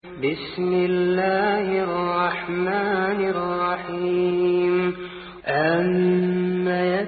بسم الله الرحمن الرحيم أَمَّ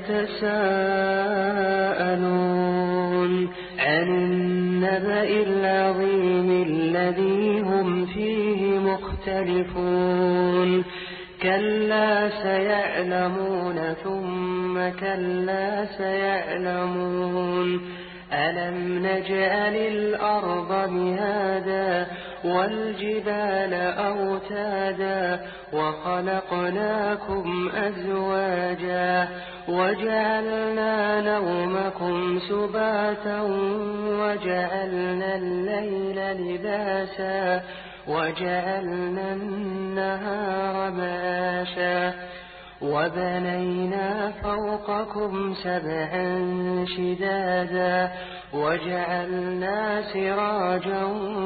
يتساءلون عن النبأ العظيم الذي هم فيه مختلفون كلا سيعلمون ثم كلا سيعلمون ألم نجعل الأرض مهادا والجبال أوتادا وخلقناكم أزواجا وجعلنا نومكم سباتا وجعلنا الليل لباسا وجعلنا النهار معاشا وبنينا فوقكم سبعا شدادا وجعلنا سراجا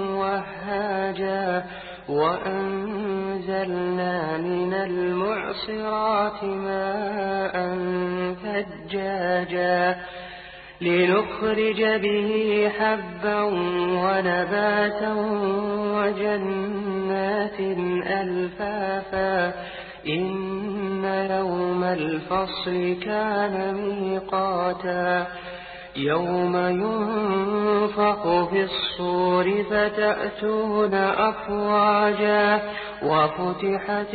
وهاجا وأنزلنا من المعصرات ماء ثجاجا لنخرج به حبا ونباتا وجنات ألفافا إن يوم الفصل كان ميقاتا يوم ينفخ في الصور فتأتون أفواجا وفتحت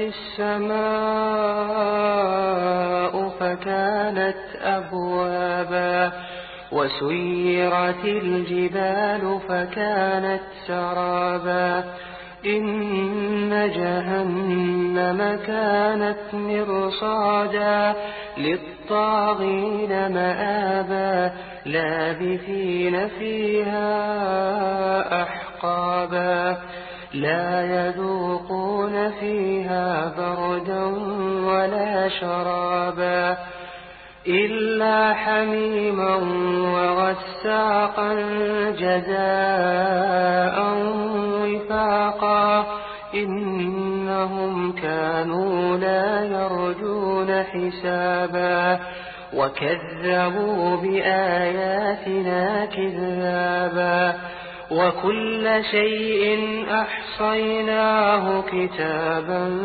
السماء فكانت أبوابا وسيرت الجبال فكانت سرابا إن جهنم كانت مرصادا للطاغين مآبا لابثين فيها أحقابا لا يذوقون فيها بردا ولا شرابا إلا حميما وغساقا جزاء وفاقا إنهم كانوا لا يرجون حسابا وكذبوا بآياتنا كذابا وكل شيء أحصيناه كتابا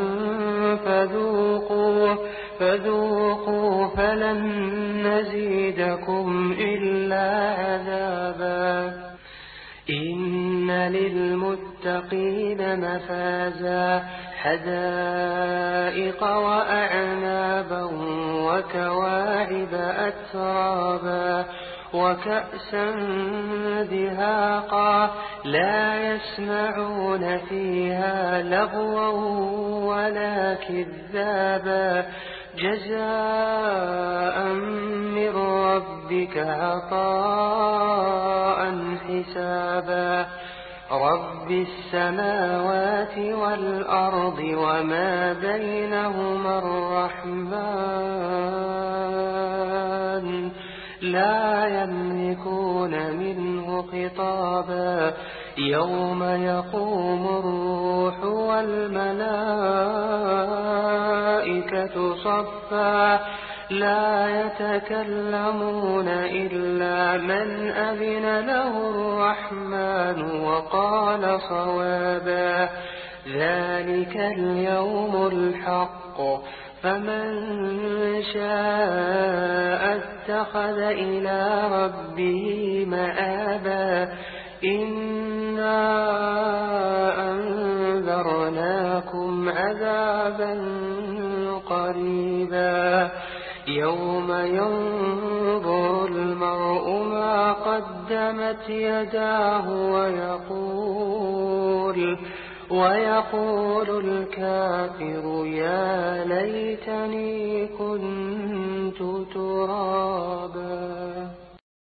فذوقوا فلن نزيدكم إلا عذابا إن للمتقين مفازا حدائق وأعنابا وكواعب أترابا وكأسا دهاقا لا يسمعون فيها لغوا ولا كذابا جزاء من ربك عطاء حسابا رب السماوات والأرض وما بينهما الرحمن لا يملكون منه خطابا يوم يقوم الروح والملائكة صفا لا يتكلمون إلا من أذن له الرحمن وقال صوابا ذلك اليوم الحق فمن شاء اتخذ إلى ربه مآبا إنا أنذرناكم عذابا قريبا يوم ينظر المرء ما قدمت يداه ويقول الكافر يا ليتني كنت ترابا.